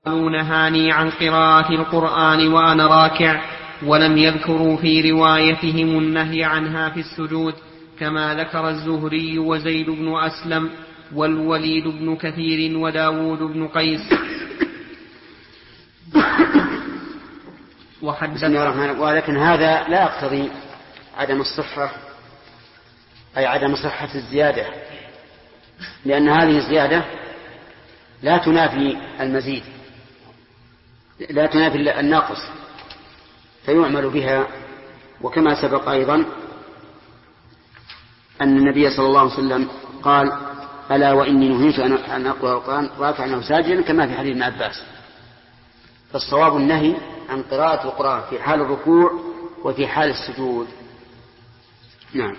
نهاني عن قراءة القرآن وأنا راكع، ولم يذكروا في روايتهم النهي عنها في السجود، كما ذكر الزهري وزيد بن أسلم والوليد بن كثير وداود بن قيس. بسم الله الرحمن الرحيم. ولكن هذا لا يقتضي عدم الصحة، أي عدم صحة الزيادة، لأن هذه الزيادة لا تنافي المزيد، لا تنافي الناقص، فيعمل بها. وكما سبق أيضا أن النبي صلى الله عليه وسلم قال: ألا وإني نهيت أن أقرأ القرآن راكعا أو ساجدا، كما في حديث ابن عباس. فالصواب النهي عن قراءة القرآن في حال الركوع وفي حال السجود. نعم.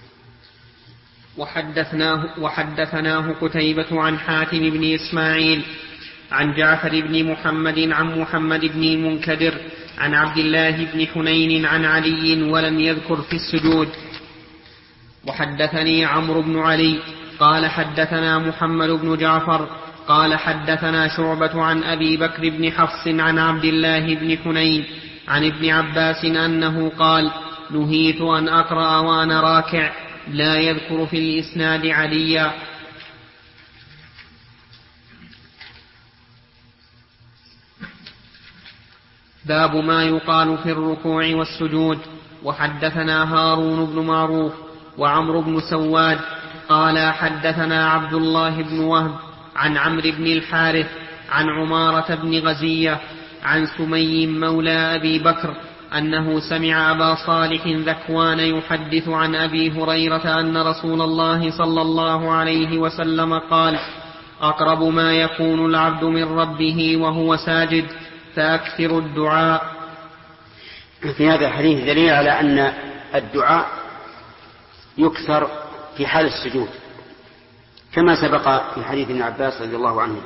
وحدثناه قتيبة عن حاتم بن إسماعيل عن جعفر بن محمد عن محمد بن المنكدر عن عبد الله بن حنين عن علي، ولم يذكر في السجود. وحدثني عمرو بن علي قال حدثنا محمد بن جعفر قال حدثنا شعبة عن أبي بكر بن حفص عن عبد الله بن حنين عن ابن عباس أنه قال: نهيت أن أقرأ وأنا راكع، لا يذكر في الإسناد عليا. باب ما يقال في الركوع والسجود. وحدثنا هارون بن معروف وعمرو بن سواد قال حدثنا عبد الله بن وهب عن عمرو بن الحارث عن عمارة بن غزية عن سمي مولى أبي بكر أنه سمع أبا صالح ذكوان يحدث عن أبي هريرة أن رسول الله صلى الله عليه وسلم قال: أقرب ما يكون العبد من ربه وهو ساجد، فأكثر الدعاء. في هذا الحديث دليل على أن الدعاء يكثر في حال السجود، كما سبق في حديث ابن عباس رضي الله عنه: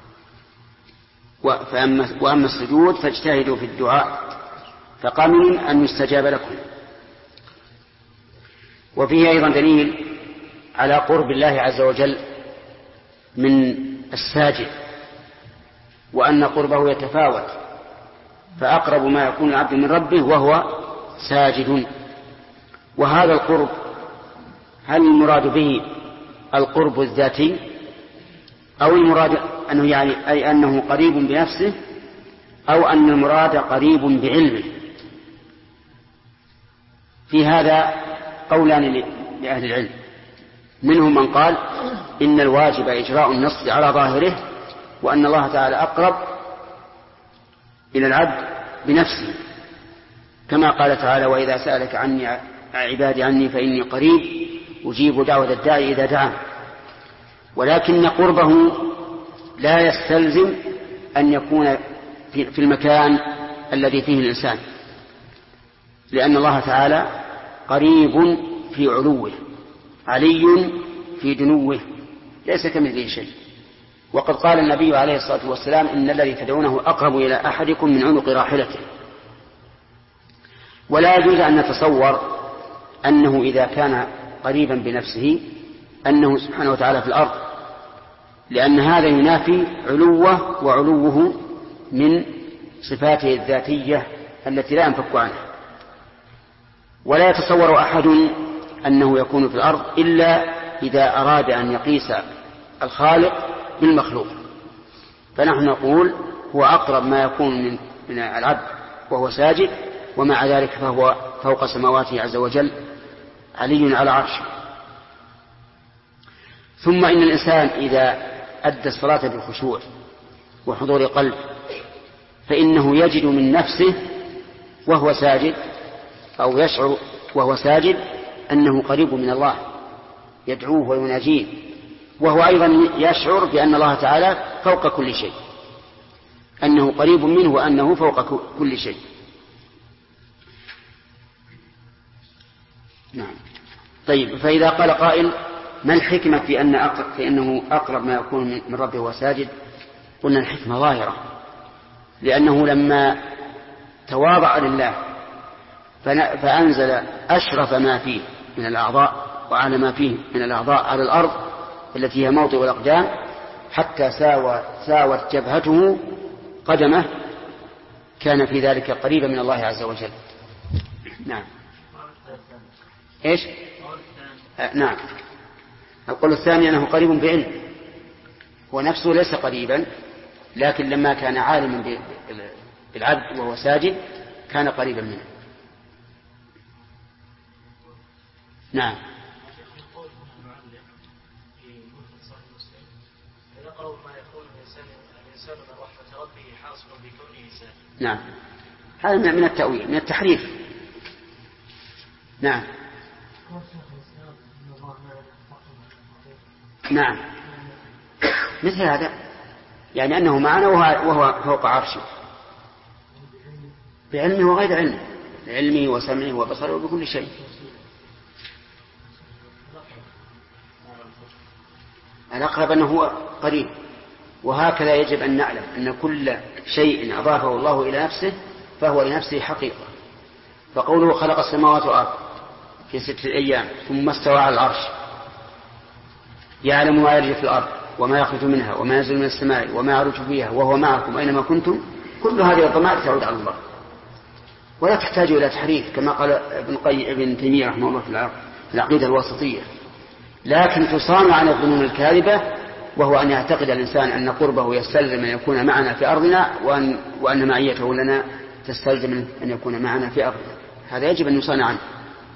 وأما السجود فاجتهدوا في الدعاء فقامن أن يستجاب لكم. وفيه أيضا دليل على قرب الله عز وجل من الساجد، وأن قربه يتفاوت، فأقرب ما يكون العبد من ربه وهو ساجد. وهذا القرب هل المراد به القرب الذاتي، أو المراد أنه يعني أي أنه قريب بنفسه، أو أن المراد قريب بعلمه؟ في هذا قولان لأهل العلم، منهم من قال إن الواجب إجراء النص على ظاهره، وأن الله تعالى أقرب إلى العبد بنفسه، كما قال تعالى: وإذا سألك عني عبادي عني فإني قريب أجيب دعوة الداعي إذا دعان. ولكن قربه لا يستلزم أن يكون في المكان الذي فيه الإنسان، لأن الله تعالى قريب في علوه، علي في دنوه، ليس كمثله شيء. وقد قال النبي عليه الصلاة والسلام: إن الذي تدعونه أقرب إلى أحدكم من عنق راحلته. ولا يجوز أن نتصور أنه إذا كان قريبا بنفسه أنه سبحانه وتعالى في الأرض، لأن هذا ينافي علوه، وعلوه من صفاته الذاتية التي لا ينفك عنها. ولا يتصور أحد أنه يكون في الأرض إلا إذا أراد أن يقيس الخالق بالمخلوق. فنحن نقول هو أقرب ما يكون من العبد وهو ساجد، ومع ذلك فهو فوق سماواته عز وجل علي على عرشه. ثم إن الإنسان إذا أدى الصلاة بالخشوع وحضور قلب فإنه يجد من نفسه وهو ساجد، أو يشعر وهو ساجد أنه قريب من الله، يدعوه ويناجيه، وهو أيضا يشعر بأن الله تعالى فوق كل شيء، أنه قريب منه وأنه فوق كل شيء. نعم. طيب، فإذا قال قائل: ما الحكمة في أنه أقرب ما يكون من ربه وساجد؟ قلنا الحكمة ظاهرة، لأنه لما تواضع لله فأنزل أشرف ما فيه من الأعضاء وعلى ما فيه من الأعضاء على الأرض التي هي موطئ الأقدام، حتى ساوت جبهته قدمه كان في ذلك قريبا من الله عز وجل. نعم. إيش؟ نعم. القول الثاني أنه قريب بعلم، ونفسه ليس قريبا، لكن لما كان عالما بالعبد وهو ساجد كان قريبا منه. نعم. نعم، هذا من التأويل، من التحريف. نعم. نعم، مثل هذا، يعني أنه معنا وهو فوق عرشه بعلمه وغير علمه، بعلمه وسمعه وبصره وبكل شيء. الأقرب أنه هو قريب. وهكذا يجب أن نعلم أن كل شيء أضافه الله إلى نفسه فهو لنفسه حقيقة. فقوله خلق السماوات والأرض في 6 أيام ثم استوى على العرش، يعلم ما يلج في الأرض وما يخرج منها وما ينزل من السماء وما يعرج فيها وهو معكم أينما كنتم، كل هذه الضمائر تعود على الله ولا تحتاج إلى تحريف كما قال ابن تيمية رحمه الله في العقيدة الواسطية، لكن تصان عن الظنون الكاذبة، وهو أن يعتقد الإنسان أن قربه يستلزم أن يكون معنا في أرضنا وأن معيته لنا تستلزم أن يكون معنا في أرضنا. هذا يجب أن يصان عنه.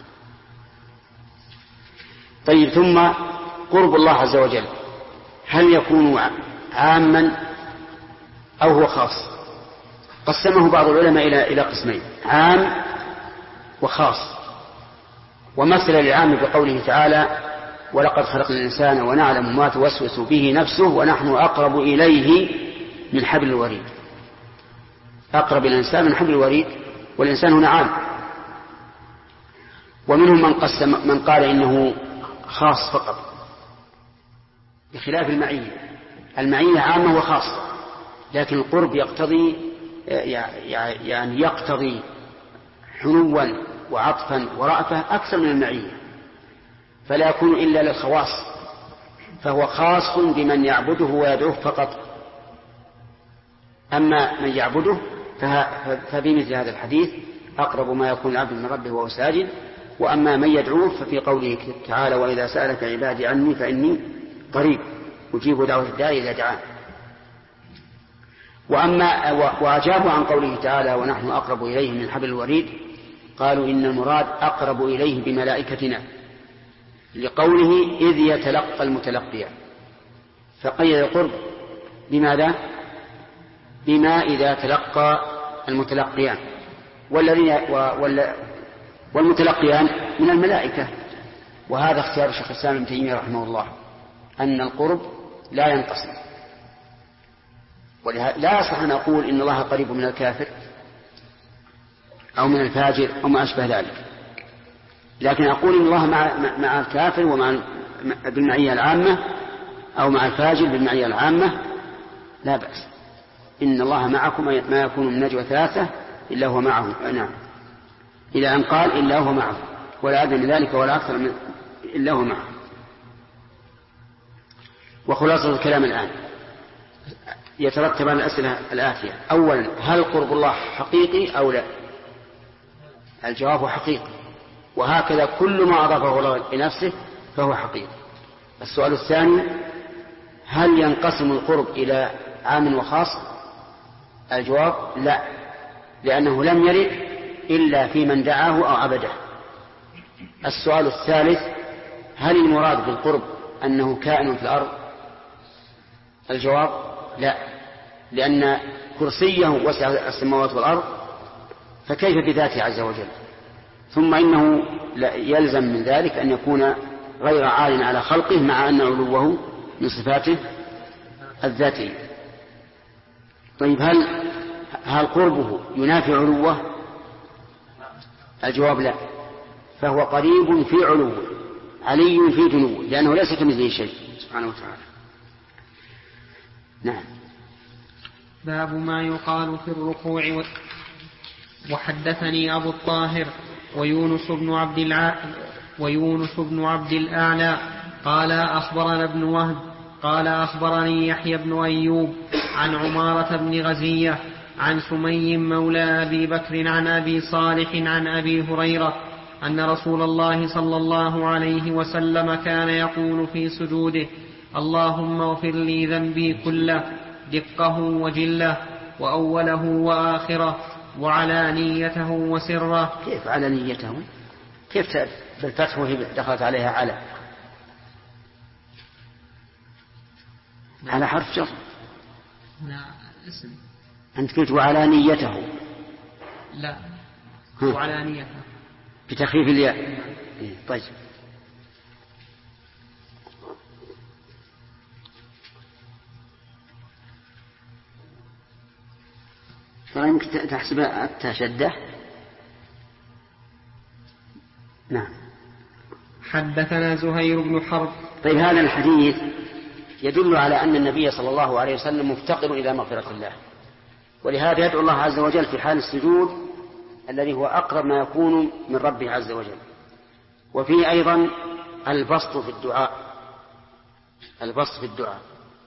طيب، ثم قرب الله عز وجل هل يكون عاما أو هو خاص؟ قسمه بعض العلماء إلى قسمين: عام وخاص. ومثل العام بقوله تعالى: ولقد خلقنا الإنسان ونعلم ما توسوس به نفسه ونحن أقرب إليه من حبل الوريد. أقرب الإنسان من حبل الوريد، والإنسان هنا عام. ومنهم من قال إنه خاص فقط بخلاف المعية. المعية عامة وخاصة، لكن القرب يقتضي يعني يقتضي حنوا وعطفا ورأفة أكثر من المعية، فلا يكون إلا للخواص، فهو خاص بمن يعبده ويدعوه فقط. أما من يعبده فبمثل هذا الحديث أقرب ما يكون العبد من ربه وهو ساجد. وأما من يدعوه ففي قوله تعالى: وإذا سألك عبادي عني فإني قريب أجيب دعوة الداعي إذا دعان. وأجابوا عن قوله تعالى: ونحن أقرب إليه من حبل الوريد، قالوا إن المراد أقرب إليه بملائكتنا، لقوله إذ يتلقى المتلقيان، فقيد القرب بماذا؟ بما إذا تلقى المتلقيان، والمتلقيان من الملائكة. وهذا اختيار شيخ الإسلام ابن تيمية رحمه الله، أن القرب لا ينقسم. لا يصح أن أقول إن الله قريب من الكافر أو من الفاجر أو ما أشبه ذلك، لكن أقول إن الله مع الكافر ومع بالمعية العامة، أو مع الفاجر بالمعية العامة، لا بأس. إن الله معكم ما يكون من نجوى 3 إلا هو معه. نعم، إلى أن قال إلا هو معه، ولا أدنى من ذلك ولا أكثر من إلا هو معه. وخلاصة الكلام الآن يترتب على الأسئلة الآتية: أولا، هل قرب الله حقيقي أو لا؟ الجواب حقيقي، وهكذا كل ما أضافه الله لنفسه فهو حقيقي. السؤال الثاني: هل ينقسم القرب إلى عام وخاص؟ الجواب لا، لأنه لم يرد إلا في من دعاه أو عبده. السؤال الثالث: هل المراد بالقرب أنه كائن في الأرض؟ الجواب لا، لأن كرسيه وسع السماوات والأرض، فكيف بذاته عز وجل؟ ثم إنه يلزم من ذلك أن يكون غير عال على خلقه، مع أن علوه من صفاته الذاتية. طيب، هل قربه ينافي علوه؟ الجواب لا، فهو قريب في علوه علي في دنوه، لأنه ليس كمثله شيء سبحانه وتعالى. نعم. باب ما يقال في الركوع. وحدثني أبو الطاهر ويونس بن عبد الأعلى قال أخبرنا ابن وهب قال أخبرني يحيى بن أيوب عن عمارة بن غزية عن سمي مولى أبي بكر عن أبي صالح عن أبي هريرة أن رسول الله صلى الله عليه وسلم كان يقول في سجوده: اللهم اغفر لي ذنبي كله دقه وجله وأوله وآخره وعلانيته وسره. كيف علانيته؟ كيف بالفتح وهي دخلت عليها على حرف جر؟ لا اسم. أنت قلت وعلانيته. لا وعلانيته بتخفيف الياء. طيب ترى يمكن تحسب التشدة. نعم. حدثنا زهير بن حرب. طيب هذا الحديث يدل على أن النبي صلى الله عليه وسلم مفتقر إلى مغفرة الله، ولهذا يدعو الله عز وجل في حال السجود الذي هو أقرب ما يكون من ربه عز وجل. وفيه أيضا البسط في الدعاء، البسط في الدعاء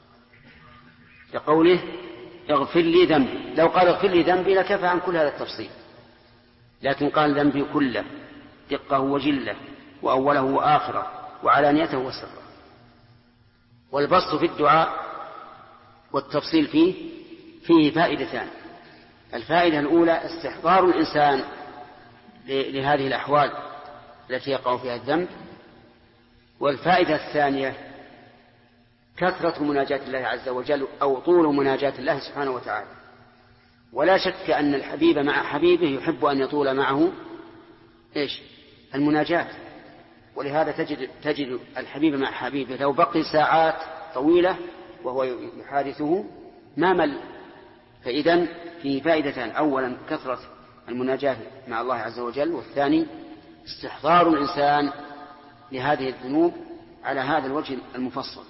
لقوله اغفر لي ذنبي. لو قال اغفر لي ذنبي لكفى عن كل هذا التفصيل، لكن قال ذنبي كله دقه وجله وأوله وآخره وعلانيته وسره. والبسط في الدعاء والتفصيل فيه فائدتان. الفائدة الأولى استحضار الإنسان لهذه الأحوال التي يقع فيها الذنب. والفائدة الثانية كثرة مناجاة الله عز وجل أو طول مناجاة الله سبحانه وتعالى. ولا شك أن الحبيب مع حبيبه يحب أن يطول معه المناجاة. ولهذا تجد الحبيب مع حبيبه لو بقي ساعات طويلة وهو يحادثه ما مل. فإذن فيه فائدتان: أولا كثرة المناجاة مع الله عز وجل، والثاني استحضار الإنسان لهذه الذنوب على هذا الوجه المفصل.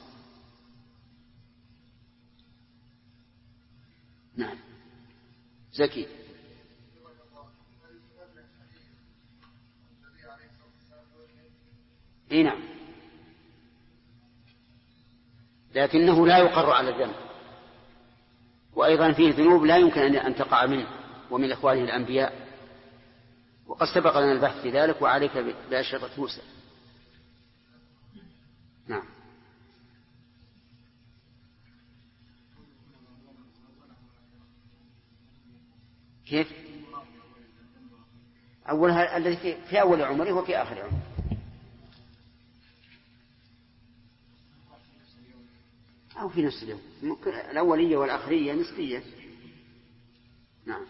نعم. زكي. نعم، لكنه لا يقر على الذنب. وأيضا فيه ذنوب لا يمكن أن تقع منه ومن إخوانه الأنبياء، وقد سبق لنا البحث في ذلك، وعليك بأشرطة موسى. نعم. كيف؟ أولها الذي في أول عمره وفي آخر عمره. أو في نفس اليوم، الأولية والآخرية نسبية. نعم.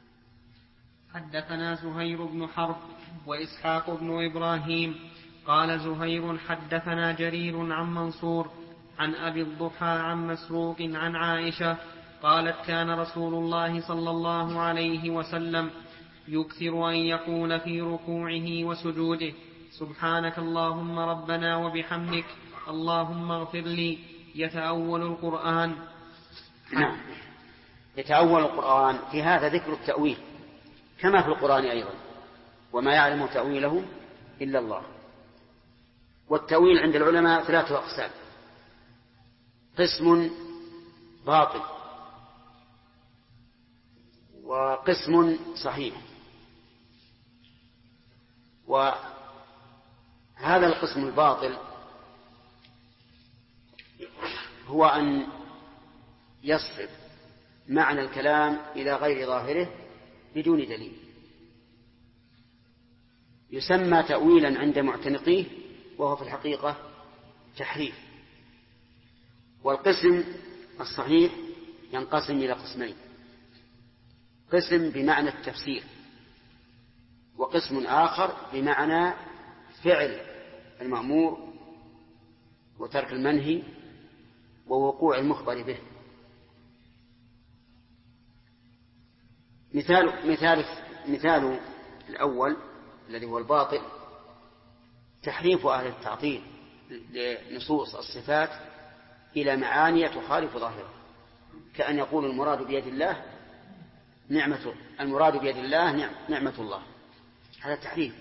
حدثنا زهير بن حرب وإسحاق بن إبراهيم قال زهير حدثنا جرير عن منصور عن أبي الضحى عن مسروق عن عائشة قالت: كان رسول الله صلى الله عليه وسلم يكثر أن يقول في ركوعه وسجوده: سبحانك اللهم ربنا وبحمدك اللهم اغفر لي. يتأول القرآن. نعم، يتأول القرآن. في هذا ذكر التأويل كما في القرآن أيضا: وما يعلم تأويله إلا الله. والتأويل عند العلماء 3 أقسام: قسم باطل، وقسم صحيح. وهذا القسم الباطل هو أن يصرف معنى الكلام إلى غير ظاهره بدون دليل، يسمى تأويلا عند معتنقيه، وهو في الحقيقة تحريف. والقسم الصحيح ينقسم إلى قسمين: قسم بمعنى التفسير، وقسم آخر بمعنى فعل المأمور وترك المنهي ووقوع المخبر به. مثال الأول الذي هو الباطل: تحريف أهل التعطيل لنصوص الصفات إلى معاني تخالف ظاهرها، كأن يقول المراد بيد الله نعمة الله. هذا تحريف.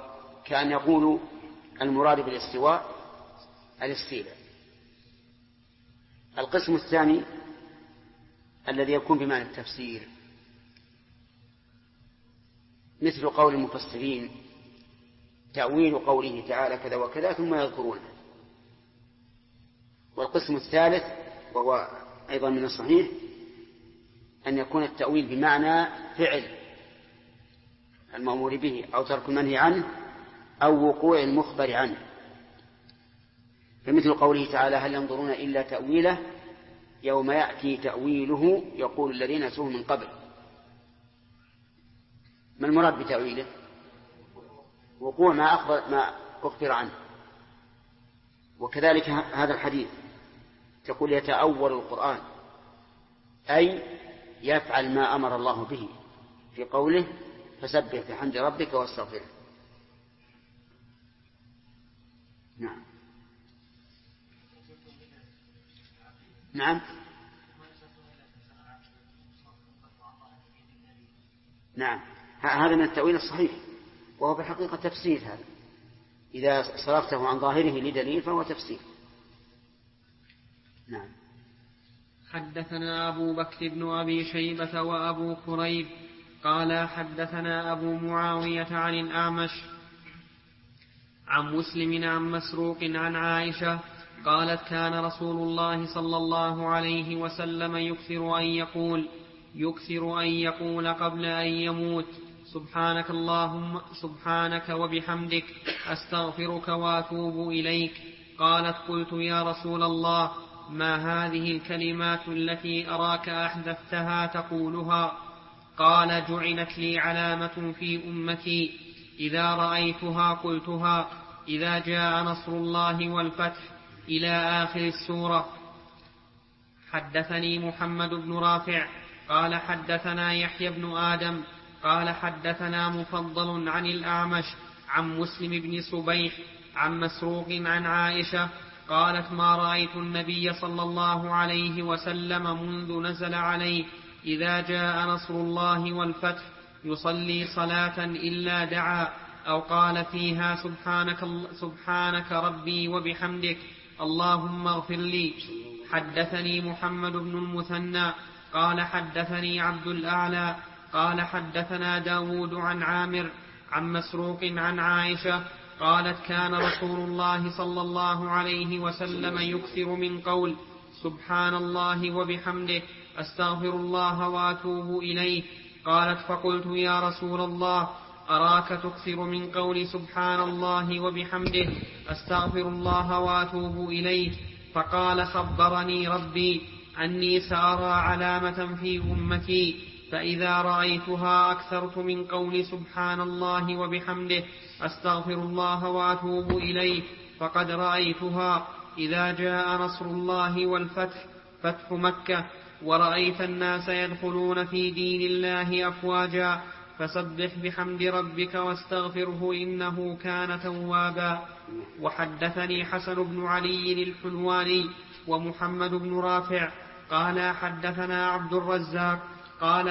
وكأن يقول المراد بالاستواء الاستيلاء. القسم الثاني الذي يكون بمعنى التفسير، مثل قول المفسرين تأويل قوله تعالى كذا وكذا ثم يذكرونه. والقسم الثالث وهو أيضا من الصحيح أن يكون التأويل بمعنى فعل المأمور به أو ترك المنهي عنه أو وقوع المخبر عنه، فمثل قوله تعالى هل ينظرون إلا تأويله يوم يأتي تأويله يقول الذين نسوه من قبل. ما المراد بتأويله؟ وقوع ما أخبر عنه. وكذلك هذا الحديث تقول يتأول القرآن أي يفعل ما أمر الله به في قوله فسبح بحمد ربك واستغفره. نعم نعم نعم هذا من التأويل الصحيح، وهو بحقيقة تفسير. هذا إذا صرفته عن ظاهره لدليل فهو تفسير. نعم. حدثنا أبو بكر بن أبي شيبة وأبو كريب قال حدثنا أبو معاوية عن الأعمش عن مسلم عن مسروق عن عائشة قالت كان رسول الله صلى الله عليه وسلم يكثر أن يقول قبل أن يموت سبحانك اللهم سبحانك وبحمدك أستغفرك وأتوب إليك. قالت قلت يا رسول الله ما هذه الكلمات التي أراك أحدثتها تقولها؟ قال جعلت لي علامة في أمتي إذا رأيتها قلتها إذا جاء نصر الله والفتح إلى آخر السورة. حدثني محمد بن رافع قال حدثنا يحيى بن آدم قال حدثنا مفضل عن الأعمش عن مسلم بن صبيح عن مسروق عن عائشة قالت ما رأيت النبي صلى الله عليه وسلم منذ نزل عليه إذا جاء نصر الله والفتح يصلي صلاة إلا دعا أو قال فيها سبحانك ربي وبحمدك اللهم اغفر لي. حدثني محمد بن المثنى قال حدثني عبد الأعلى قال حدثنا داود عن عامر عن مسروق عن عائشة قالت كان رسول الله صلى الله عليه وسلم يكثر من قول سبحان الله وبحمده أستغفر الله وأتوب إليه. قالت فقلت يا رسول الله أراك تكثر من قول سبحان الله وبحمده أستغفر الله وأتوب إليه. فقال خبرني ربي أني سأرى علامة في أمتي فإذا رأيتها أكثرت من قول سبحان الله وبحمده أستغفر الله وأتوب إليه. فقد رأيتها إذا جاء نصر الله والفتح فتح مكة ورأيت الناس يدخلون في دين الله أفواجا فسبح بحمد ربك واستغفره إنه كان توابا. وحدثني حسن بن علي الحلواني ومحمد بن رافع قال حدثنا عبد الرزاق قال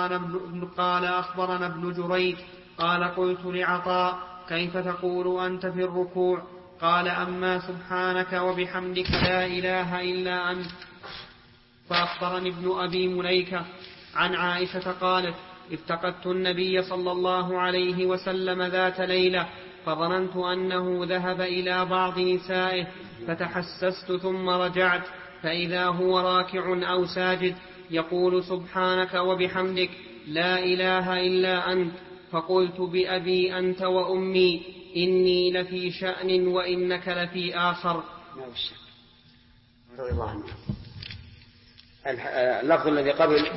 أخبرنا ابن جريج قال قلت لعطاء كيف تقول أنت في الركوع؟ قال أما سبحانك وبحمدك لا إله إلا أنت. فأخبرني ابن أبي مليكة عن عائشة قالت افتقدت النبي صلى الله عليه وسلم ذات ليلة فظننت أنه ذهب إلى بعض نسائه فتحسست ثم رجعت فإذا هو راكع أو ساجد يقول سبحانك وبحمدك لا إله إلا أنت. فقلت بأبي أنت وأمي إني لفي شأن وإنك لفي آخر. اللفظ الذي قبل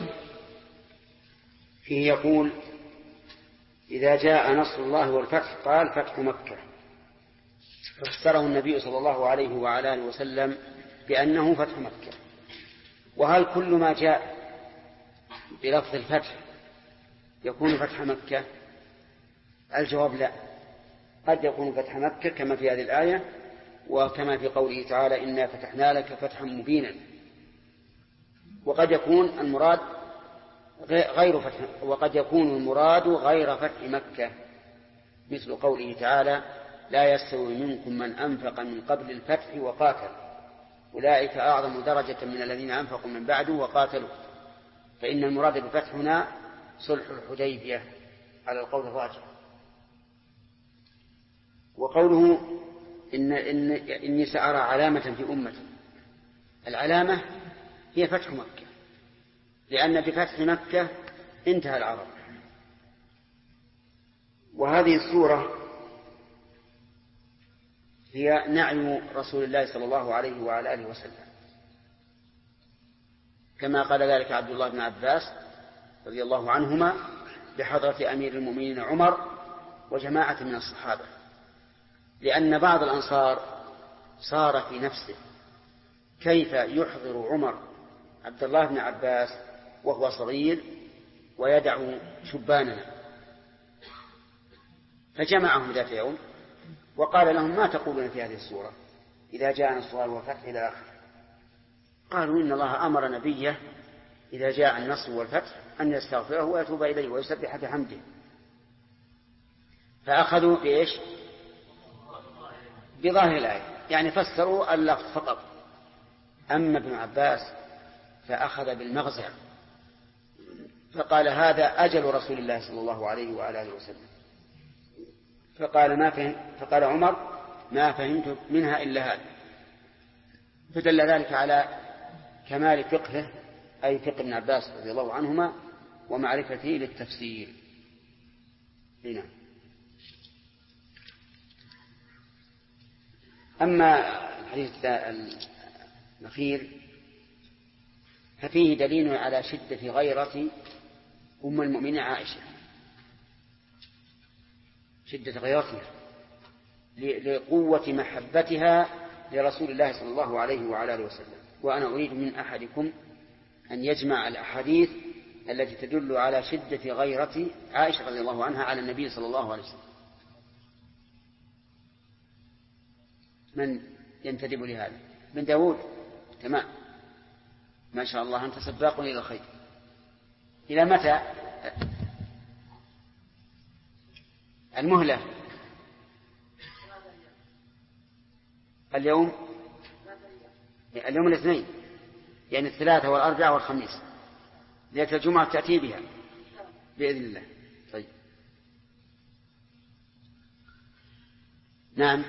فيه يقول إذا جاء نصر الله والفتح قال فتح مكة، ففسره النبي صلى الله عليه وعلى آله وسلم بأنه فتح مكة. وهل كل ما جاء بلفظ الفتح يكون فتح مكة؟ الجواب لا، قد يكون فتح مكة كما في هذه الآية وكما في قوله تعالى إنا فتحنا لك فتحا مبينا، وقد يكون المراد غير فتح، وقد يكون المراد غير فتح مكة مثل قوله تعالى لا يستوي منكم من أنفق من قبل الفتح وقاتل. أولئك أعظم درجة من الذين أنفقوا من بعد وقاتلوا. فإن المراد بفتح هنا صلح الحديبية على القول الراجح. وقوله إني سأرى علامة في أمتي، العلامة هي فتح مكة، لأن بفتح مكة انتهى العرب. وهذه السورة هي نعي رسول الله صلى الله عليه وعلى آله وسلم، كما قال ذلك عبد الله بن عباس رضي الله عنهما بحضرة أمير المؤمنين عمر وجماعة من الصحابة، لأن بعض الأنصار صار في نفسه كيف يحضر عمر عبد الله بن عباس وهو صغير ويدع شباننا، فجمعهم ذات يوم وقال لهم: ما تقولون في هذه السورة إذا جاء نصر الله والفتح إلى آخره؟ قالوا: إن الله أمر نبيه إذا جاء النصر والفتح أن يستغفره ويتوب إليه ويسبح بحمده. فأخذوا بإيش؟ بظاهر الآية، يعني فسروا اللفظ فقط. أما ابن عباس فأخذ بالمغزى فقال: هذا أجل رسول الله صلى الله عليه وعلى آله وسلم. فقال عمر: ما فهمت منها إلا هذا. فدل ذلك على كمال فقهه، أي فقه ابن عباس رضي الله عنهما، ومعرفته للتفسير. هنا أما الحديث الأخير ففيه دليل على شدة غيرة أم المؤمنين عائشة، شدة غيرتها لقوة محبتها لرسول الله صلى الله عليه وعلى آله وسلم. وأنا أريد من أحدكم أن يجمع الأحاديث التي تدل على شدة غيرة عائشة رضي الله عنها على النبي صلى الله عليه وسلم. من ينتدب لهذا؟ من داود؟ تمام، ما شاء الله، أنت سباق إلى الخير. إلى متى المهلة؟ اليوم الاثنين، يعني الثلاثة والأربعاء والخميس، ليلة الجمعة تأتي بها بإذن الله. طيب، نعم.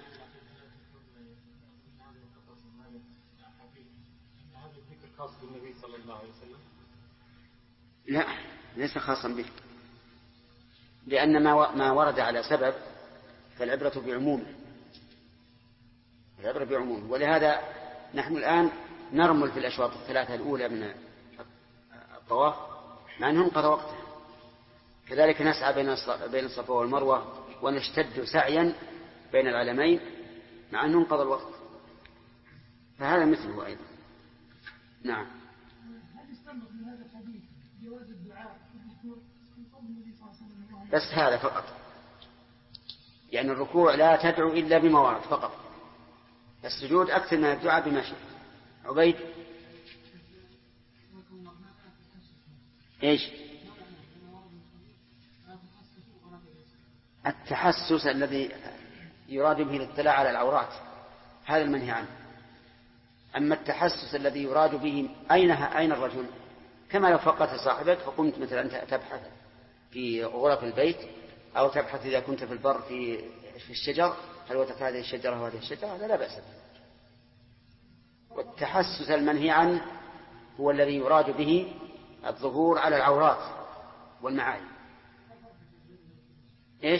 خاص بالنبي صلى الله عليه وسلم؟ لا، ليس خاصا به، لأن ما ورد على سبب فالعبرة بعمومه، العبرة بعمومه. ولهذا نحن الآن نرمل في الأشواط الثلاثة الأولى من الطواف مع أنهم قضى وقتها، كذلك نسعى بين الصفا والمروة ونشتد سعيا بين العلمين مع أنهم قضى الوقت، فهذا مثله أيضا. نعم. هل يستنبط من هذا الحديث جواز الدعاء في قول النبي صلى الله عليه وسلم؟ بس هذا فقط، يعني الركوع لا تدعو إلا بما ورد فقط، السجود أكثر من الدعاء بما شئت. عبيد إيش؟ التحسس الذي يراد به الاطلاع على العورات هذا المنهي عنه. أما التحسس الذي يراد به أين الرجل، كما لو فقدت صاحبك فقمت مثلا تبحث في غرف البيت، أو تبحث إذا كنت في البر في الشجر، هل وجدت هذه الشجرة وهذه الشجرة، هذا لا بأس به. والتحسس المنهي عنه هو الذي يراد به الظهور على العورات والمعايب. إيش؟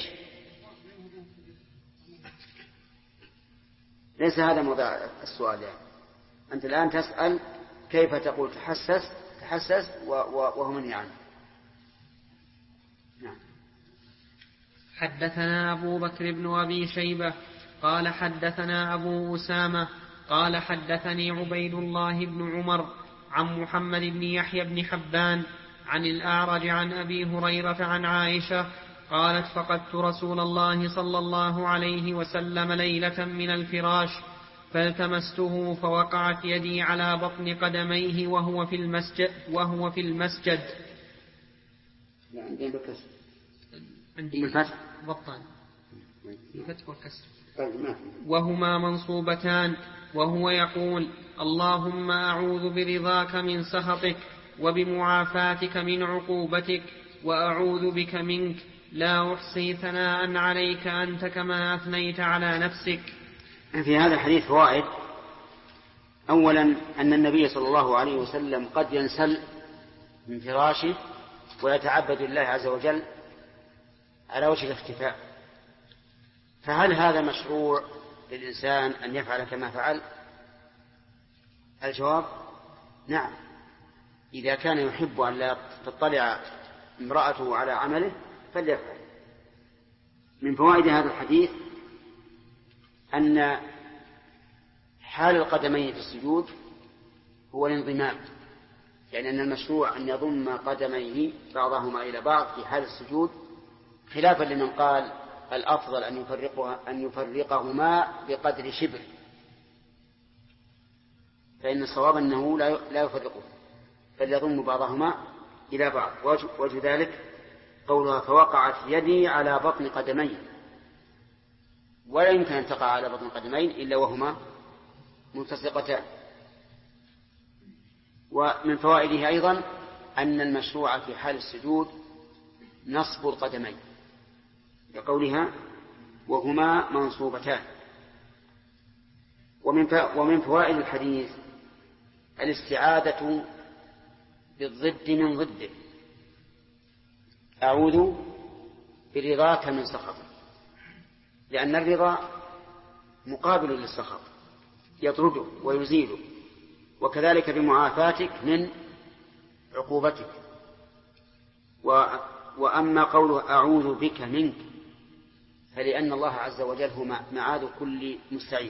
ليس هذا موضوع السؤال يعني. أنت الآن تسأل كيف تقول تحسس وهو منهي عنه. نعم. حدثنا أبو بكر بن أبي شيبة قال حدثنا أبو أسامة قال حدثني عبيد الله بن عمر عن محمد بن يحيى بن حبان عن الأعرج عن أبي هريرة عن عائشة قالت: فقدت رسول الله صلى الله عليه وسلم ليلة من الفراش فالتمسته فوقعت يدي على بطن قدميه وهو في المسجد. عندي عندي الفتح والكسر. وهما منصوبتان، وهو يقول: اللهم أعوذ برضاك من سخطك وبمعافاتك من عقوبتك وأعوذ بك منك، لا أحصي ثناء عليك أنت كما أثنيت على نفسك. في هذا الحديث فوائد. أولا أن النبي صلى الله عليه وسلم قد ينسل من فراشه ويتعبد الله عز وجل على وجه الاختفاء، فهل هذا مشروع للإنسان أن يفعل كما فعل؟ الجواب نعم، إذا كان يحب أن لا تطلع امرأته على عمله فليفعل. من فوائد هذا الحديث أن حال القدمين في السجود هو الانضمام، يعني أن المشروع أن يضم قدميه بعضهما إلى بعض في حال السجود، خلافا لمن قال الأفضل أن يفرقهما بقدر شبر، فإن الصواب أنه لا يفرقه بل يضم بعضهما إلى بعض. وجه ذلك قولها: فوقعت يدي على بطن قدمي، ولا يمكن أن تقع على بطن قدمين إلا وهما ملتصقتان. ومن فوائده أيضا أن المشروع في حال السجود نصب القدمين، لقولها: وهما منصوبتان. ومن فوائد الحديث الاستعاذة بالضد من ضده: أعوذ برضاك من سخطك، لأن الرضا مقابل للسخط يطرده ويزيله، وكذلك بمعافاتك من عقوبتك. وأما قوله أعوذ بك منك فلأن الله عز وجل هو معاذ كل مستعيذ،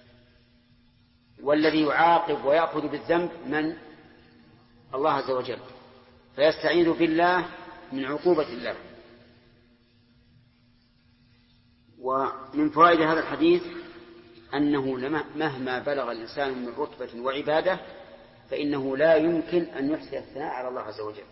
والذي يعاقب ويأخذ بالذنب من؟ الله عز وجل، فيستعيذ بالله من عقوبة الله. ومن فوائد هذا الحديث أنه مهما بلغ الإنسان من رتبة وعبادة فإنه لا يمكن أن يحصي الثناء على الله عز وجل،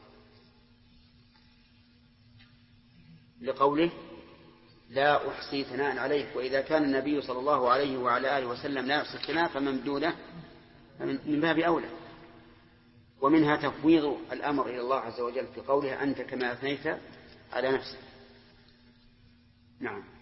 لقوله: لا أحصي ثناء عليك. وإذا كان النبي صلى الله عليه وعلى آله وسلم لا يحصي الثناء فمن دونه من باب أولى. ومنها تفويض الأمر إلى الله عز وجل في قوله: أنت كما أثنيت على نفسك. نعم.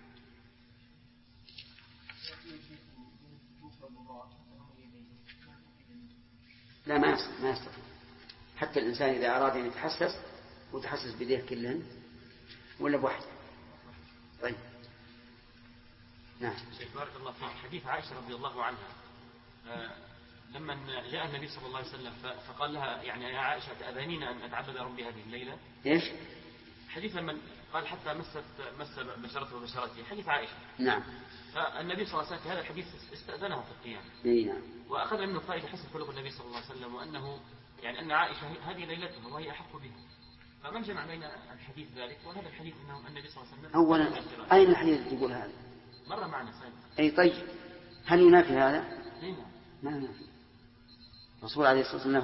لا، ما يستطيع. حتى الإنسان إذا أراد أن يتحسس وتحسس بيديه كلهن ولا بواحد. طيب. نعم. شيخ بارك الله فيك، حديث عائشة رضي الله عنها لما جاء النبي صلى الله عليه وسلم فقال لها: يعني يا عائشة تأذنين أن أتعبد ربي هذه الليلة؟ إيش؟ حديث لما قال حتى مس بشرته وبشرته، حديث عائشة. نعم. فالنبي صلى الله عليه وسلم في هذا الحديث استأذنه في القيام. نعم. وأخذ منه فائدة حسن خلق النبي صلى الله عليه وسلم، وأنه يعني أن عائشة هذه ليلته وهي أحق بها. فمن جمع بين الحديث ذلك وهذا الحديث أنه النبي صلى الله عليه وسلم؟ أولا أين الحديث يقول هذا؟ مرة معنا سائل. أي طيب، هل ينافي هذا؟ نعم. ما ينافي. الرسول عليه الصلاة والسلام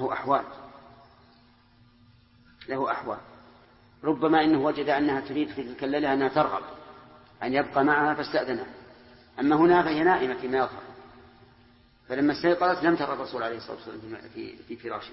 له أحوال. ربما إنه وجد أنها تريد في تلك الليلة أنها ترغب أن يبقى معها فاستأذنها، أما هنا فهي نائمة فيما يظهر، فلما استيقظت لم ترى الرسول عليه الصلاة والسلام في فراشه.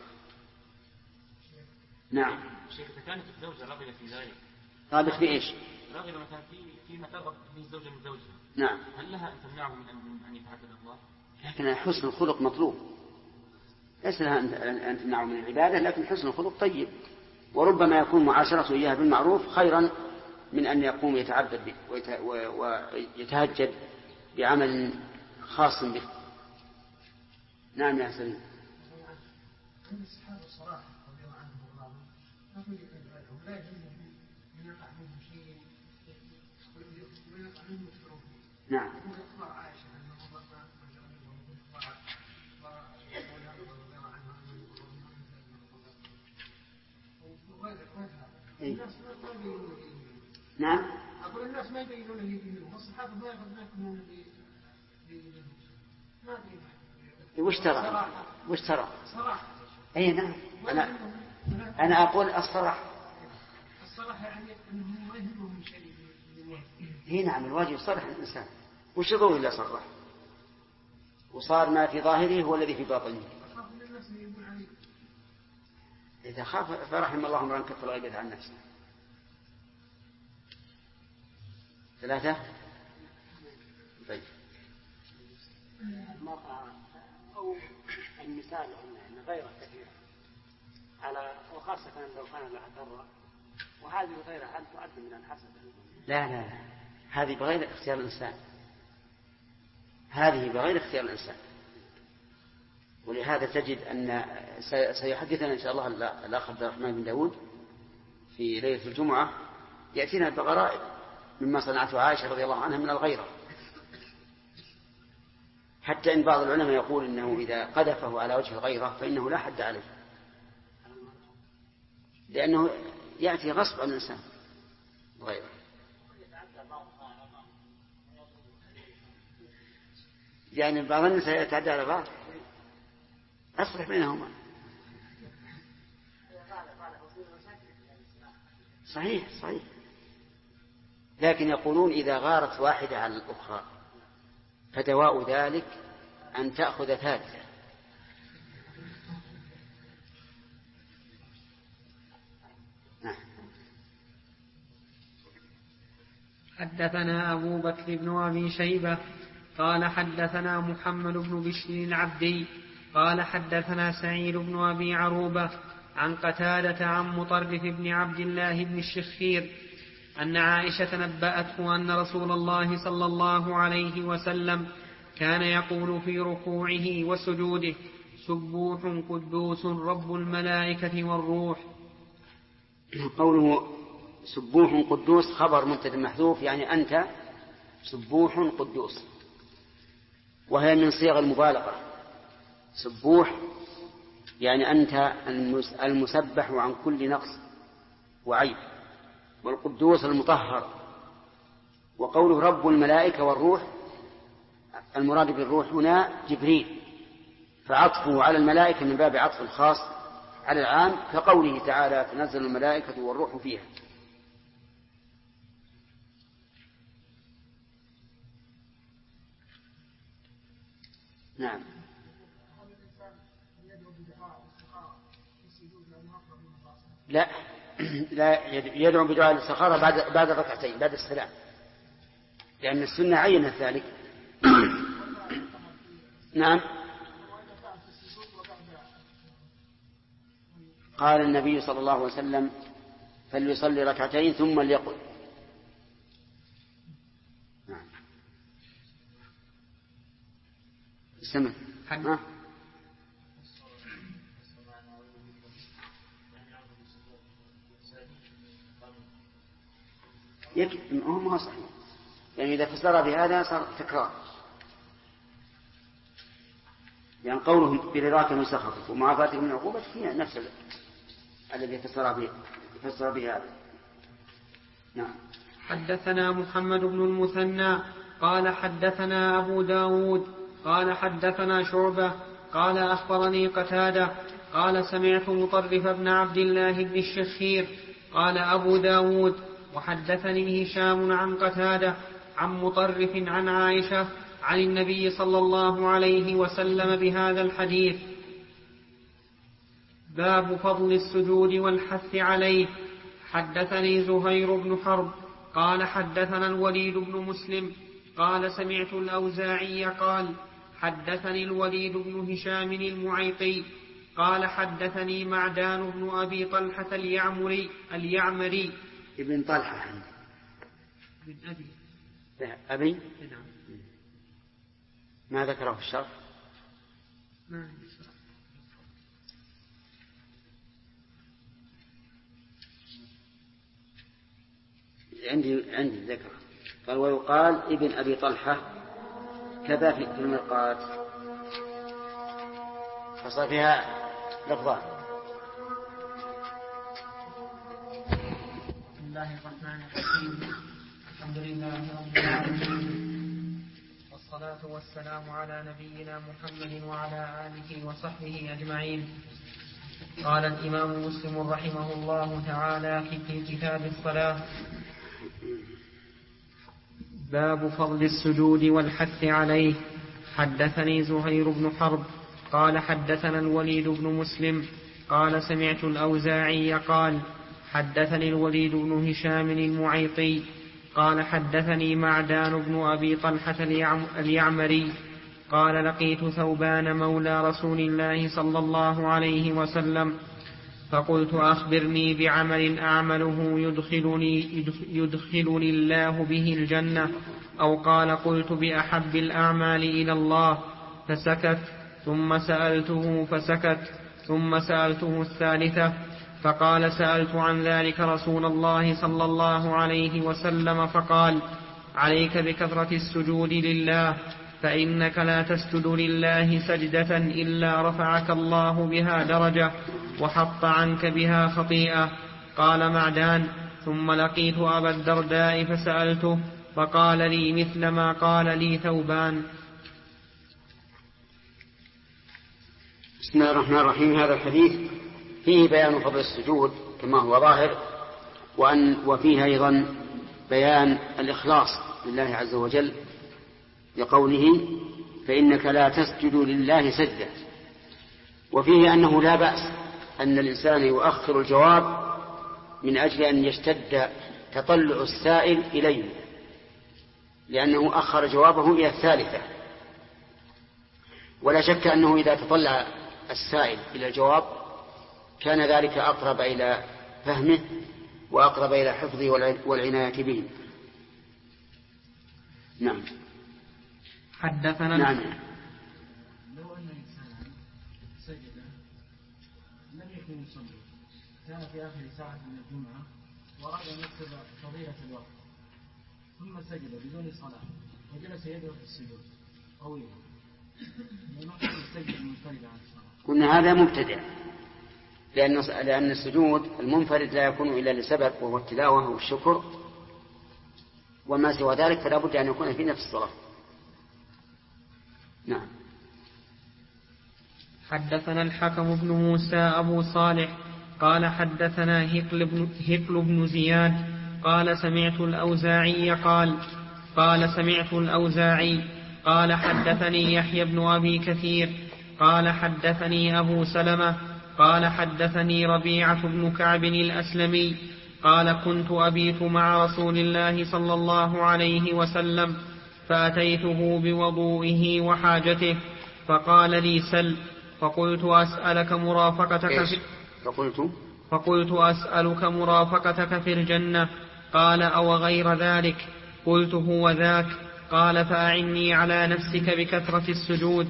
نعم. شيخ، إذا كانت الزوجة راغبة في ذلك، رغبت في إيش؟ راغبة مثلا فيما ترغب به الزوجة من زوجها، نعم، هل لها أن تمنعه من أن يتعبد الله؟ لكن حسن الخلق مطلوب، ليس لها أن تمنعه من العبادة، لكن حسن الخلق طيب، وربما يكون معاشرته إياها بالمعروف خيرا من أن يقوم يتعبد ويتهجد بعمل خاص به. نعم يا سليم. عند الصحابة الصراحة رضي الله عنهم وارضاهم ما في ذلك، لا يجوز من يقع منهم شيء ويقع منهم يكفرون. نعم. يقول إخبار عائشة أنه ضرب رجلا ويقول إخبار ويقول هذا رضي الله عنه أنه الناس ما يبينون. نعم. أقول الناس ما يبينون يبينون، والصحابة ما يقدمون ما أدري. وش ترى؟ صراحة. أي نعم. أنا أقول الصراحة يعني أنه ما يهمهم شيء. هي نعم، الواجب صالح الإنسان، وش يضر إلا صرح، وصار ما في ظاهره هو الذي في باطنه. إذا خاف فرحم الله امرأ كف الغيبة عن نفسه. 3. طيب. المرأة أو النساء لهن غيرة كثيرة على، وخاصة لو كان لها ضرة، وهذه الغيرة هل تعد من الحسد؟ لا، هذه بغير اختيار الإنسان، هذه بغير اختيار الإنسان. ولهذا تجد أن سيحدثنا إن شاء الله الأخ عبد الرحمن بن داود في ليلة الجمعة، يأتينا بغرائب مما صنعته عائشة رضي الله عنها من الغيرة، حتى إن بعض العلماء يقول إنه إذا قذفه على وجه الغيرة فإنه لا حد عليه، لأنه يأتي غصب عن الإنسان غيره. يعني بعض النساء يتعدى على بعض، أصلح بينهما. صحيح، لكن يقولون إذا غارت واحدة على الأخرى فدواء ذلك أن تأخذ ثالثة. حدثنا أبو بكر بن أبي شيبة قال حدثنا محمد بن بشر العبدي قال حدثنا سعيد بن أبي عروبة عن قتادة عن مطرف بن عبد الله بن الشخير أن عائشة نبأته أن رسول الله صلى الله عليه وسلم كان يقول في ركوعه وسجوده: سبوح قدوس رب الملائكة والروح. قوله سبوح قدوس خبر مبتدأ محذوف، يعني أنت سبوح قدوس، وهي من صيغ المبالغة. سبوح يعني أنت المسبح عن كل نقص وعيب، والقدوس المطهر. وقوله رب الملائكة والروح، المراد بالروح هنا جبريل، فعطفه على الملائكة من باب عطف الخاص على العام، كقوله تعالى: تنزل الملائكة والروح فيها. نعم. لا يدعو بدعاء الاستخارة بعد الركعتين بعد السلام، لأن السنة عينت ذلك. نعم. قال النبي صلى الله عليه وسلم: فليصلي ركعتين ثم ليقل. نعم. استمع. ما صحيح، يعني إذا فسر بهذا صار تكرار، يعني قوله برضاك من سخطك ومعافاتك من عقوبتك هي نفس الذي فسر بهذا. نعم. حدثنا محمد بن المثنى قال حدثنا أبو داود قال حدثنا شعبة قال أخبرني قتادة قال سمعت مطرف بن عبد الله بن الشخير قال أبو داود: وحدثني هشام عن قتادة عن مطرف عن عائشة عن النبي صلى الله عليه وسلم بهذا الحديث. باب فضل السجود والحث عليه. حدثني زهير بن حرب قال حدثنا الوليد بن مسلم قال سمعت الأوزاعي قال حدثني الوليد بن هشام المعيقي قال حدثني معدان بن أبي طلحة اليعمري ابن طلحة بن أبي أبي. نعم. ما ذكره في الشرح؟ ما عندي ذكر. قال: ويقال ابن أبي طلحة كذا في المرقات، فصار فيها لفظان. بسم الله الرحمن الرحيم. الحمد لله رب العالمين، والصلاة والسلام على نبينا محمد وعلى آله وصحبه أجمعين. قال الإمام مسلم رحمه الله تعالى في كتاب الصلاة: باب فضل السجود والحث عليه. حدثني زهير بن حرب قال حدثنا الوليد بن مسلم قال سمعت الأوزاعي قال حدثني الوليد بن هشام المعيطي قال حدثني معدان بن أبي طلحة اليعمري قال لقيت ثوبان مولى رسول الله صلى الله عليه وسلم فقلت أخبرني بعمل أعمله يدخلني الله به الجنة، أو قال قلت بأحب الأعمال إلى الله، فسكت، ثم سألته فسكت، ثم سألته الثالثة فقال سألت عن ذلك رسول الله صلى الله عليه وسلم فقال عليك بكثرة السجود لله، فإنك لا تسجد لله سجدة إلا رفعك الله بها درجة وحط عنك بها خطيئة. قال معدان ثم لقيت أبا الدرداء فسألته فقال لي مثل ما قال لي ثوبان. بسم الله الرحمن الرحيم. هذا الحديث فيه بيان فضل السجود كما هو ظاهر، وفيه أيضا بيان الإخلاص لله عز وجل لقوله فإنك لا تسجد لله سجدة، وفيه أنه لا بأس أن الإنسان يؤخر الجواب من أجل أن يشتد تطلع السائل إليه، لأنه أخر جوابه إلى الثالثة. ولا شك أنه إذا تطلع السائل إلى الجواب كان ذلك أقرب إلى فهمه وأقرب إلى حفظه والعناية به. نعم. حدثنا نعم. لو أن إنسانا سجد لم يكن يصلي، كان في آخر ساعة من الجمعة وأراد أن يكتب فضيلة الوقت، ثم سجد بدون صلاة وجلس يدعو في السجود طويلا، ونقول السجد منفرد عن الصلاة. قلنا هذا مبتدع، لأن السجود المنفرد لا يكون إلا لسبب وهو التلاوة والشكر، وما سوى ذلك فلا بد أن يكون في نفس الصلاة. نعم. حدثنا الحكم بن موسى أبو صالح قال حدثنا هقل بن زياد قال سمعت الأوزاعي قال حدثني يحيى بن أبي كثير قال حدثني أبو سلمة قال حدثني ربيعة بن كعب الأسلمي قال كنت أبيت مع رسول الله صلى الله عليه وسلم فأتيته بوضوئه وحاجته فقال لي سل، فقلت أسألك مرافقتك في الجنة، قال أو غير ذلك، قلت هو ذاك، قال فأعني على نفسك بكثرة السجود.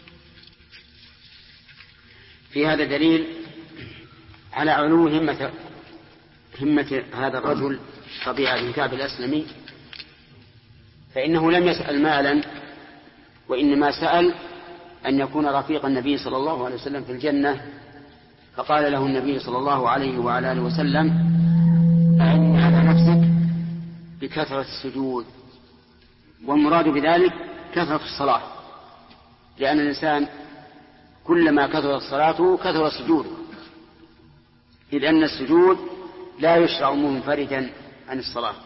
في هذا دليل على علو همة هذا الرجل ربيعة بن كعب الأسلمي، فإنه لم يسأل مالا، وإنما سأل أن يكون رفيق النبي صلى الله عليه وسلم في الجنة، فقال له النبي صلى الله عليه وعلى آله وسلم أعني على نفسك بكثرة السجود، والمراد بذلك كثرة الصلاة، لأن الإنسان كلما كثرت صلاته كثر سجوده، إذ أن السجود لا يشرع منفردا عن الصلاة.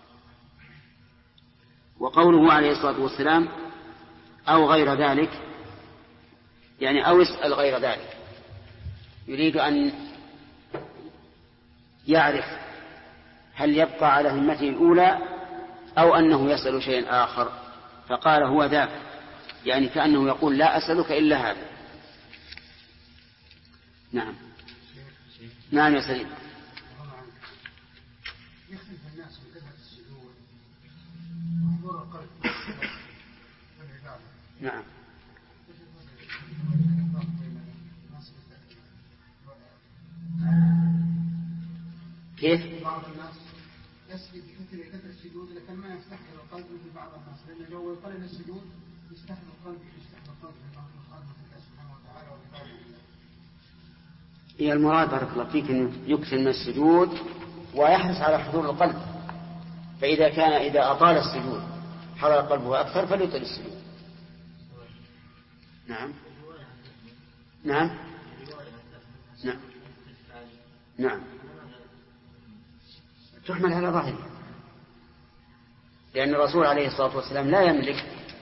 وقوله عليه الصلاة والسلام أو غير ذلك، يعني أو اسأل غير ذلك، يريد أن يعرف هل يبقى على همته الأولى أو أنه يسأل شيئا آخر، فقال هو ذاك، يعني كأنه يقول لا أسألك إلا هذا. نعم. نعم يا سليم. يختلف الناس في كثرة السجود وحضور القلب والعبادة. نعم. كيف؟ بعض الناس يسجد بكثرة السجود لكن ما يستحضر القلب مثل بعض الناس، لأن لو يقلل السجود يستحضر القلب في الله سبحانه وتعالى وعباده. هي المراد بارك الله فيك أن يكثر من السجود ويحرص على حضور القلب، إذا أطال السجود حضر قلبه أكثر فليطل السجود. نعم. نعم. نعم. نعم. تحمل على ظاهره، لأن الرسول عليه الصلاة والسلام لا يملك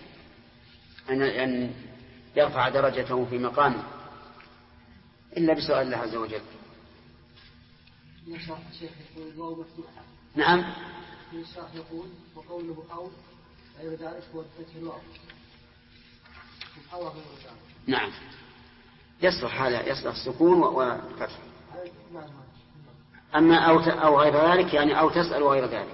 أن يرفع درجته في مقامه إلا بسؤال الله عز وجل. نعم. يقول وقوله أو غير ذلك هو الفتح الواو. نعم يصلح هذا، يصلح السكون والفتح. أما أو غير ذلك يعني أو تسأل وغير ذلك.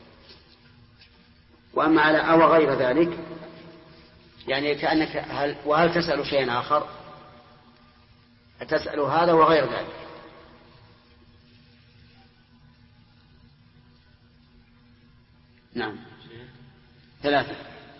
وأما على أو غير ذلك يعني كأنك وهل تسأل شيئا آخر، تسأل هذا وغير ذلك. نعم 3.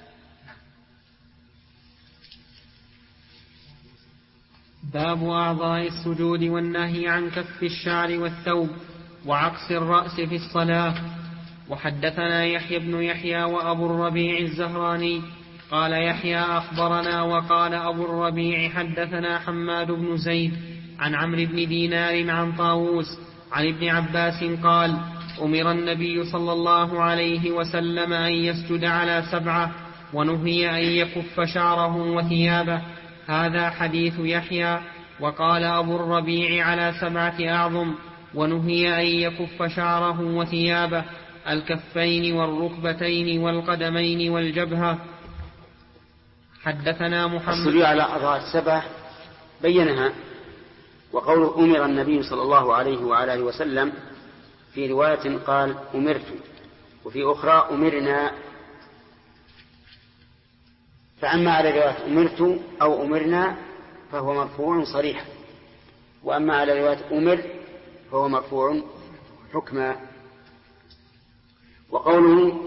باب أعضاء السجود والنهي عن كف الشعر والثوب وعقص الرأس في الصلاة. وحدثنا يحيى بن يحيى وأبو الربيع الزهراني قال يحيى أخبرنا وقال أبو الربيع حدثنا حماد بن زيد عن عمرو بن دينار عن طاووس عن ابن عباس قال أمر النبي صلى الله عليه وسلم أن يسجد على 7 ونهي أن يكف شعره وثيابه. هذا حديث يحيى. وقال أبو الربيع على 7 أعظم ونهي أن يكف شعره وثيابه، الكفين والركبتين والقدمين والجبهة. حدثنا محمد. السجود على أعضاء 7 بينها. وقوله أمر النبي صلى الله عليه وآله وسلم في رواية قال أمرت، وفي أخرى أمرنا. فأما على رواية أمرت أو أمرنا فهو مرفوع صريحا، وأما على رواية أمر فهو مرفوع حكما. وقوله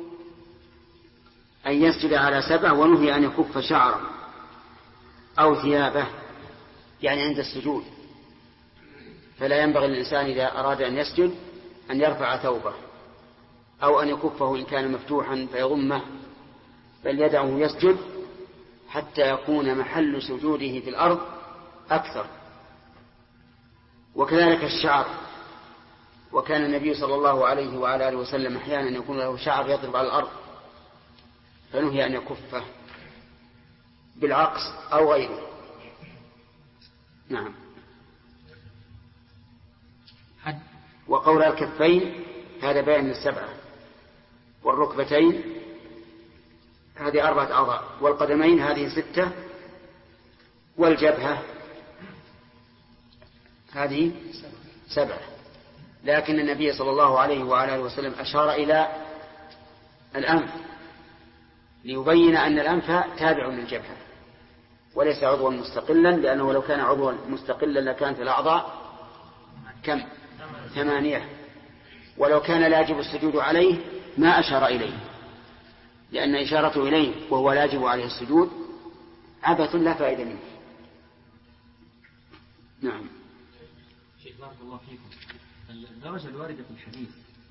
أن يسجد على 7 ونهي أن يكف شعره أو ثيابه يعني عند السجود، فلا ينبغي للإنسان إذا أراد أن يسجد أن يرفع ثوبه أو أن يكفه إن كان مفتوحا فيضمه، بل يدعه يسجد حتى يكون محل سجوده في الأرض أكثر. وكذلك الشعر، وكان النبي صلى الله عليه وعلى آله وسلم أحيانا يكون له شعر يضرب على الأرض فنهي أن يكفه بالعقص أو غيره. نعم. وقول الكفين هذا بين 7، والركبتين هذه 4 أعضاء، والقدمين هذه 6، والجبهة هذه 7. لكن النبي صلى الله عليه وعلى آله وسلم أشار إلى الأنف ليبين أن الأنف تابع للجبهة وليس عضوا مستقلا، لأنه لو كان عضوا مستقلا لكانت الأعضاء كم؟ 8، ولو كان لاجب السجود عليه ما أشار إليه، لأن إشارته إليه وهو لاجب عليه السجود عبث لا فائدة منه. نعم. شيخ بارك الله فيكم، الدرجة الواردة في الحديث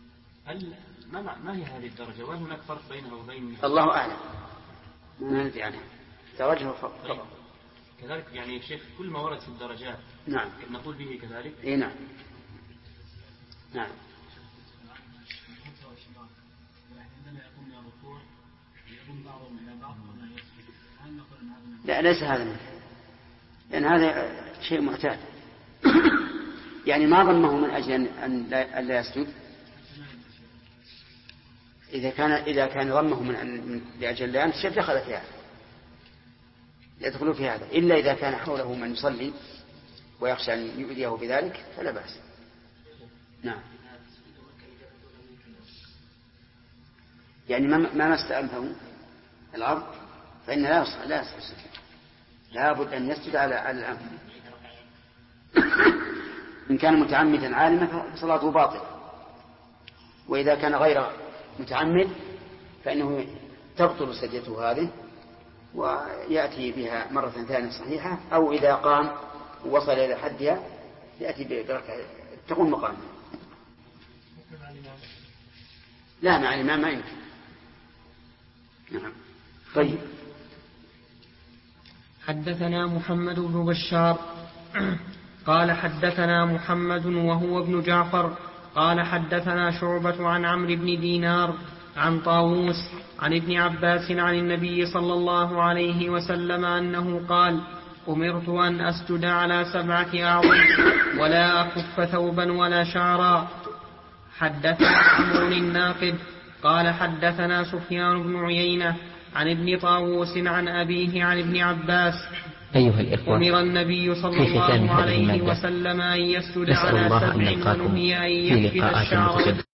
ما هي هذه الدرجة؟ وهل هناك فرق بينها وبين؟ الله أعلم، ما ندري عنها. درجة فرق. كذلك يعني شيخ كل ما ورد في الدرجات نعم نقول به كذلك. إيه نعم. نعم. لا ليس هذا منه، لأن هذا شيء معتاد. يعني ما ضمه من أجل أن لا يسجد. إذا كان ضمه من لأجل لا يسجد دخل في هذا، يدخل في هذا، إلا إذا كان حوله من يصلي ويخشى أن يؤذيه بذلك فلا بأس. نعم. يعني ما مس أنفه الأرض فإن لا يسجد، لا بد أن يسجد على الأنف. إن كان متعمدا عالما فصلاته باطلة، وإذا كان غير متعمد فإنه تبطل سجدته هذه ويأتي بها مرة ثانية صحيحة، أو إذا قام ووصل إلى حدها يأتي بركعة تقوم مقامه. لا مع الإمام ما يمكن. نعم. طيب. حدثنا محمد بن بشار قال حدثنا محمد وهو ابن جعفر قال حدثنا شعبة عن عمرو بن دينار عن طاووس عن ابن عباس عن النبي صلى الله عليه وسلم أنه قال: أمرت أن أسجد على 7 أعظم ولا أكف ثوبا ولا شعرا. حدثنا عمرو الناقد قال حدثنا سفيان بن عيينة عن ابن طاووس عن أبيه عن ابن عباس: أيها الإخوة، أمر النبي صلى الله عليه وسلم أن يسجد على 7 ونهي أن يكفي الشعر.